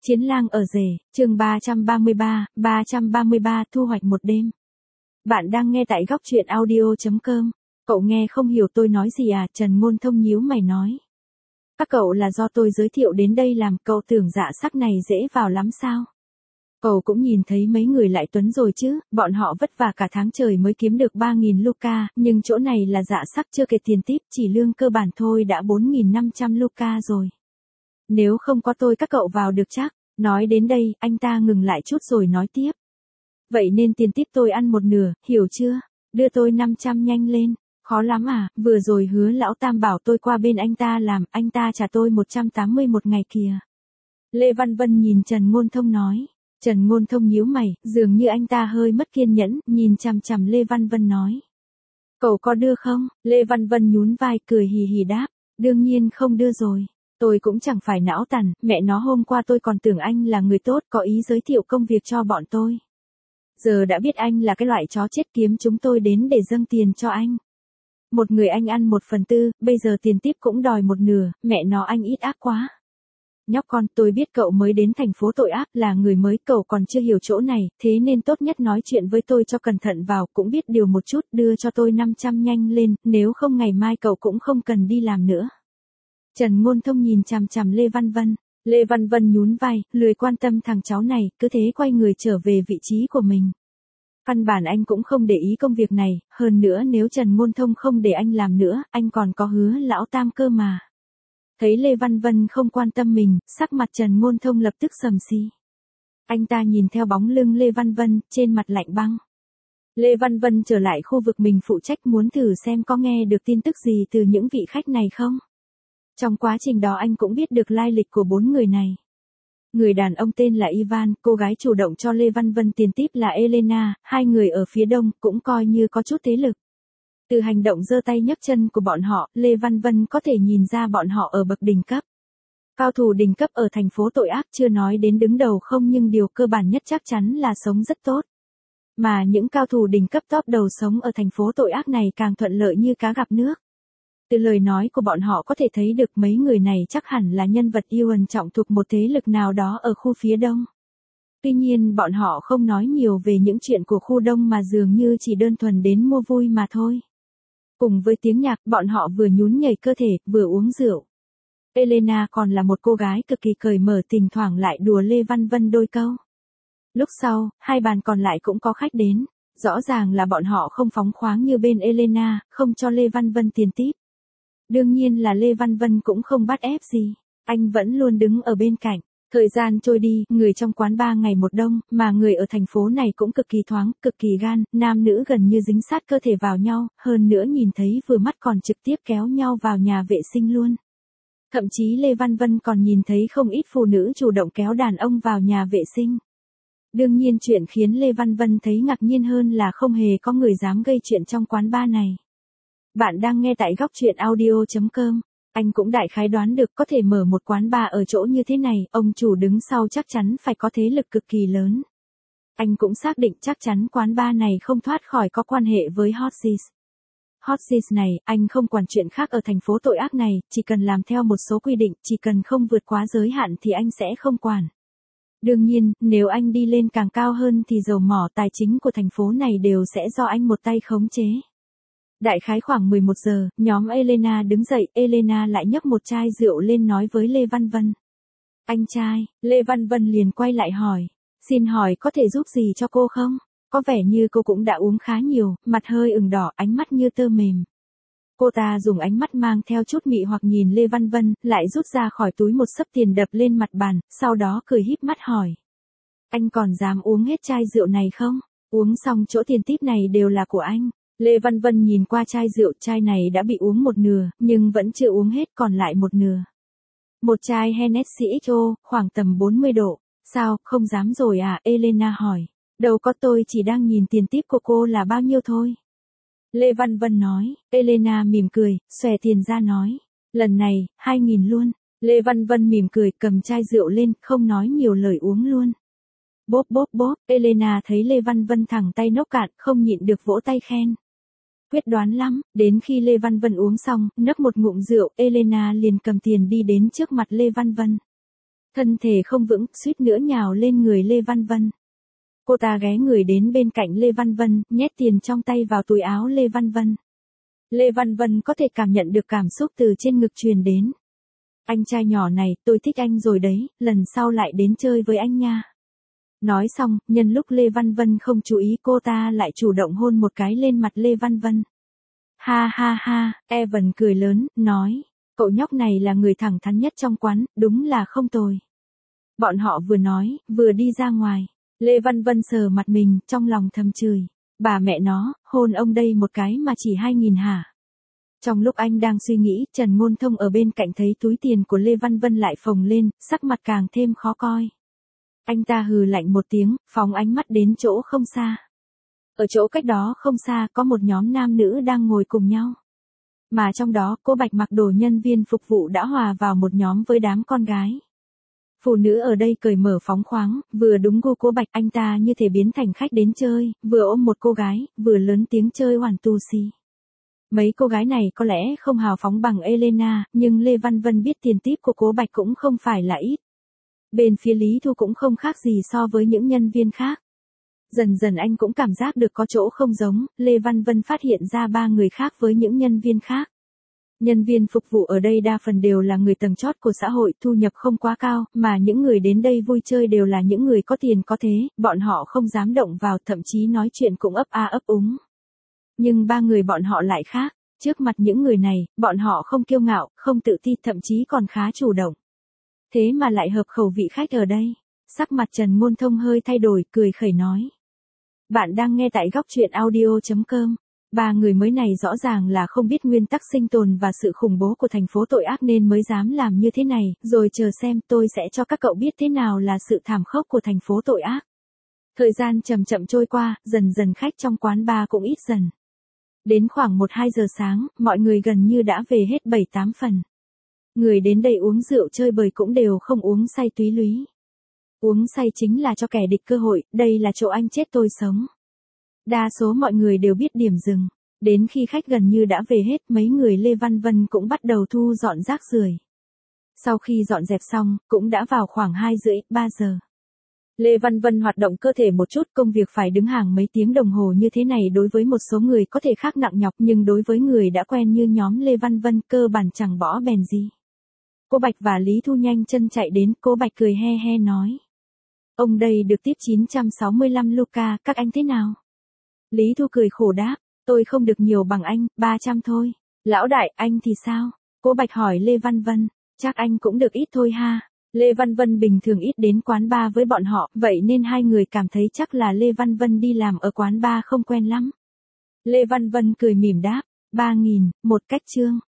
Chiến lang ở rể, chương 333 thu hoạch một đêm. Bạn đang nghe tại góc truyện audio.com. Cậu nghe không hiểu tôi nói gì à? Trần Ngôn Thông nhíu mày nói. Các cậu là do tôi giới thiệu đến đây làm, cậu tưởng dạ sắc này dễ vào lắm sao? Cậu cũng nhìn thấy mấy người lại tuấn rồi chứ, bọn họ vất vả cả tháng trời mới kiếm được 3.000 Luca, nhưng chỗ này là dạ sắc chưa kể tiền tip, chỉ lương cơ bản thôi đã 4.500 Luca rồi. Nếu không có tôi các cậu vào được chắc. Nói đến đây, anh ta ngừng lại chút rồi nói tiếp. Vậy nên tiền tip tôi ăn một nửa, hiểu chưa? Đưa tôi 500 nhanh lên. Khó lắm à, vừa rồi Hứa lão tam bảo tôi qua bên anh ta làm, anh ta trả tôi 180 một ngày kìa. Lê Văn Vân nhìn Trần Ngôn Thông nói. Trần Ngôn Thông nhíu mày, dường như anh ta hơi mất kiên nhẫn, nhìn chằm chằm Lê Văn Vân nói. Cậu có đưa không? Lê Văn Vân nhún vai cười hì hì đáp. Đương nhiên không đưa rồi. Tôi cũng chẳng phải não tàn, mẹ nó hôm qua tôi còn tưởng anh là người tốt có ý giới thiệu công việc cho bọn tôi. Giờ đã biết anh là cái loại chó chết kiếm chúng tôi đến để dâng tiền cho anh. Một người anh ăn 1/4, bây giờ tiền tiếp cũng đòi một nửa, mẹ nó anh ít ác quá. Nhóc con, tôi biết cậu mới đến thành phố tội ác là người mới, cậu còn chưa hiểu chỗ này, thế nên tốt nhất nói chuyện với tôi cho cẩn thận vào, cũng biết điều một chút, đưa cho tôi 500 nhanh lên, nếu không ngày mai cậu cũng không cần đi làm nữa. Trần Ngôn Thông nhìn chằm chằm Lê Văn Vân. Lê Văn Vân nhún vai, lười quan tâm thằng cháu này, cứ thế quay người trở về vị trí của mình. Căn bản anh cũng không để ý công việc này, hơn nữa nếu Trần Ngôn Thông không để anh làm nữa, anh còn có Hứa lão tam cơ mà. Thấy Lê Văn Vân không quan tâm mình, sắc mặt Trần Ngôn Thông lập tức sầm xi. Anh ta nhìn theo bóng lưng Lê Văn Vân, trên mặt lạnh băng. Lê Văn Vân trở lại khu vực mình phụ trách muốn thử xem có nghe được tin tức gì từ những vị khách này không. Trong quá trình đó anh cũng biết được lai lịch của 4 người này. Người đàn ông tên là Ivan, cô gái chủ động cho Lê Văn Vân tiền tip là Elena, hai người ở phía đông cũng coi như có chút thế lực. Từ hành động giơ tay nhấc chân của bọn họ, Lê Văn Vân có thể nhìn ra bọn họ ở bậc đỉnh cấp. Cao thủ đỉnh cấp ở thành phố tội ác chưa nói đến đứng đầu không nhưng điều cơ bản nhất chắc chắn là sống rất tốt. Mà những cao thủ đỉnh cấp top đầu sống ở thành phố tội ác này càng thuận lợi như cá gặp nước. Từ lời nói của bọn họ có thể thấy được mấy người này chắc hẳn là nhân vật yêu ẩn trọng thuộc một thế lực nào đó ở khu phía đông. Tuy nhiên bọn họ không nói nhiều về những chuyện của khu đông mà dường như chỉ đơn thuần đến mua vui mà thôi. Cùng với tiếng nhạc, bọn họ vừa nhún nhảy cơ thể, vừa uống rượu. Elena còn là một cô gái cực kỳ cởi mở, thỉnh thoảng lại đùa Lê Văn Vân đôi câu. Lúc sau, hai bàn còn lại cũng có khách đến. Rõ ràng là bọn họ không phóng khoáng như bên Elena, không cho Lê Văn Vân tiền tip. Đương nhiên là Lê Văn Vân cũng không bắt ép gì, anh vẫn luôn đứng ở bên cạnh. Thời gian trôi đi, người trong quán ba ngày một đông, mà người ở thành phố này cũng cực kỳ thoáng, cực kỳ gan, nam nữ gần như dính sát cơ thể vào nhau, hơn nữa nhìn thấy vừa mắt còn trực tiếp kéo nhau vào nhà vệ sinh luôn. Thậm chí Lê Văn Vân còn nhìn thấy không ít phụ nữ chủ động kéo đàn ông vào nhà vệ sinh. Đương nhiên chuyện khiến Lê Văn Vân thấy ngạc nhiên hơn là không hề có người dám gây chuyện trong quán ba này. Bạn đang nghe tại góc truyện audio.com. Anh cũng đại khái đoán được có thể mở một quán bar ở chỗ như thế này, ông chủ đứng sau chắc chắn phải có thế lực cực kỳ lớn. Anh cũng xác định chắc chắn quán bar này không thoát khỏi có quan hệ với Hotsis. Hotsis này, anh không quản chuyện khác ở thành phố tội ác này, chỉ cần làm theo một số quy định, chỉ cần không vượt quá giới hạn thì anh sẽ không quản. Đương nhiên, nếu anh đi lên càng cao hơn thì dầu mỏ tài chính của thành phố này đều sẽ do anh một tay khống chế. Đại khái khoảng 11 giờ, nhóm Elena đứng dậy, Elena lại nhấc một chai rượu lên nói với Lê Văn Vân. Anh trai, Lê Văn Vân liền quay lại hỏi. Xin hỏi có thể giúp gì cho cô không? Có vẻ như cô cũng đã uống khá nhiều, mặt hơi ửng đỏ, ánh mắt như tơ mềm. Cô ta dùng ánh mắt mang theo chút mị hoặc nhìn Lê Văn Vân, lại rút ra khỏi túi một xấp tiền đập lên mặt bàn, sau đó cười híp mắt hỏi. Anh còn dám uống hết chai rượu này không? Uống xong chỗ tiền tip này đều là của anh. Lê Văn Vân nhìn qua chai rượu, chai này đã bị uống một nửa, nhưng vẫn chưa uống hết còn lại một nửa. Một chai Hennessy XO, khoảng tầm 40 độ. Sao, không dám rồi à? Elena hỏi. Đâu có, tôi chỉ đang nhìn tiền tip của cô là bao nhiêu thôi. Lê Văn Vân nói. Elena mỉm cười, xòe tiền ra nói. Lần này, 2.000 luôn. Lê Văn Vân mỉm cười, cầm chai rượu lên, không nói nhiều lời uống luôn. Bốp bốp bốp, Elena thấy Lê Văn Vân thẳng tay nốc cạn, không nhịn được vỗ tay khen. Quyết đoán lắm, đến khi Lê Văn Vân uống xong, nấc một ngụm rượu, Elena liền cầm tiền đi đến trước mặt Lê Văn Vân. Thân thể không vững, suýt nữa nhào lên người Lê Văn Vân. Cô ta ghé người đến bên cạnh Lê Văn Vân, nhét tiền trong tay vào túi áo Lê Văn Vân. Lê Văn Vân có thể cảm nhận được cảm xúc từ trên ngực truyền đến. Anh trai nhỏ này, tôi thích anh rồi đấy, lần sau lại đến chơi với anh nha. Nói xong, nhân lúc Lê Văn Vân không chú ý cô ta lại chủ động hôn một cái lên mặt Lê Văn Vân. Ha ha ha, Evan cười lớn, nói, cậu nhóc này là người thẳng thắn nhất trong quán, đúng là không tồi. Bọn họ vừa nói, vừa đi ra ngoài. Lê Văn Vân sờ mặt mình, trong lòng thầm chửi. Bà mẹ nó, hôn ông đây một cái mà chỉ 2.000 hả? Trong lúc anh đang suy nghĩ, Trần Ngôn Thông ở bên cạnh thấy túi tiền của Lê Văn Vân lại phồng lên, sắc mặt càng thêm khó coi. Anh ta hừ lạnh một tiếng, phóng ánh mắt đến chỗ không xa. Ở chỗ cách đó không xa có một nhóm nam nữ đang ngồi cùng nhau. Mà trong đó, cô Bạch mặc đồ nhân viên phục vụ đã hòa vào một nhóm với đám con gái. Phụ nữ ở đây cởi mở phóng khoáng, vừa đúng gu cô Bạch, anh ta như thể biến thành khách đến chơi, vừa ôm một cô gái, vừa lớn tiếng chơi hoàn tu si. Mấy cô gái này có lẽ không hào phóng bằng Elena, nhưng Lê Văn Vân biết tiền tip của cô Bạch cũng không phải là ít. Bên phía Lý Thu cũng không khác gì so với những nhân viên khác. Dần dần anh cũng cảm giác được có chỗ không giống, Lê Văn Vân phát hiện ra 3 người khác với những nhân viên khác. Nhân viên phục vụ ở đây đa phần đều là người tầng chót của xã hội, thu nhập không quá cao, mà những người đến đây vui chơi đều là những người có tiền có thế, bọn họ không dám động vào, thậm chí nói chuyện cũng ấp a ấp úng. Nhưng 3 người bọn họ lại khác, trước mặt những người này, bọn họ không kiêu ngạo, không tự ti, thậm chí còn khá chủ động. Thế mà lại hợp khẩu vị khách ở đây. Sắc mặt Trần Ngôn Thông hơi thay đổi, cười khẩy nói. Bạn đang nghe tại góc truyện audio.com. 3 người mới này rõ ràng là không biết nguyên tắc sinh tồn và sự khủng bố của thành phố tội ác nên mới dám làm như thế này, rồi chờ xem tôi sẽ cho các cậu biết thế nào là sự thảm khốc của thành phố tội ác. Thời gian chậm chậm trôi qua, dần dần khách trong quán bar cũng ít dần. Đến khoảng 1-2 giờ sáng, mọi người gần như đã về hết 7-8 phần. Người đến đây uống rượu chơi bời cũng đều không uống say túy lúy. Uống say chính là cho kẻ địch cơ hội, đây là chỗ anh chết tôi sống. Đa số mọi người đều biết điểm dừng. Đến khi khách gần như đã về hết, mấy người Lê Văn Vân cũng bắt đầu thu dọn rác rưởi. Sau khi dọn dẹp xong, cũng đã vào khoảng 2:30-3 giờ. Lê Văn Vân hoạt động cơ thể một chút, công việc phải đứng hàng mấy tiếng đồng hồ như thế này đối với một số người có thể khác nặng nhọc, nhưng đối với người đã quen như nhóm Lê Văn Vân cơ bản chẳng bỏ bèn gì. Cô Bạch và Lý Thu nhanh chân chạy đến, cô Bạch cười he he nói. Ông đây được tiếp 965 Luca, các anh thế nào? Lý Thu cười khổ đáp, tôi không được nhiều bằng anh, 300 thôi. Lão đại, anh thì sao? Cô Bạch hỏi Lê Văn Vân, chắc anh cũng được ít thôi ha. Lê Văn Vân bình thường ít đến quán bar với bọn họ, vậy nên hai người cảm thấy chắc là Lê Văn Vân đi làm ở quán bar không quen lắm. Lê Văn Vân cười mỉm đáp, 3.000, một cách trương.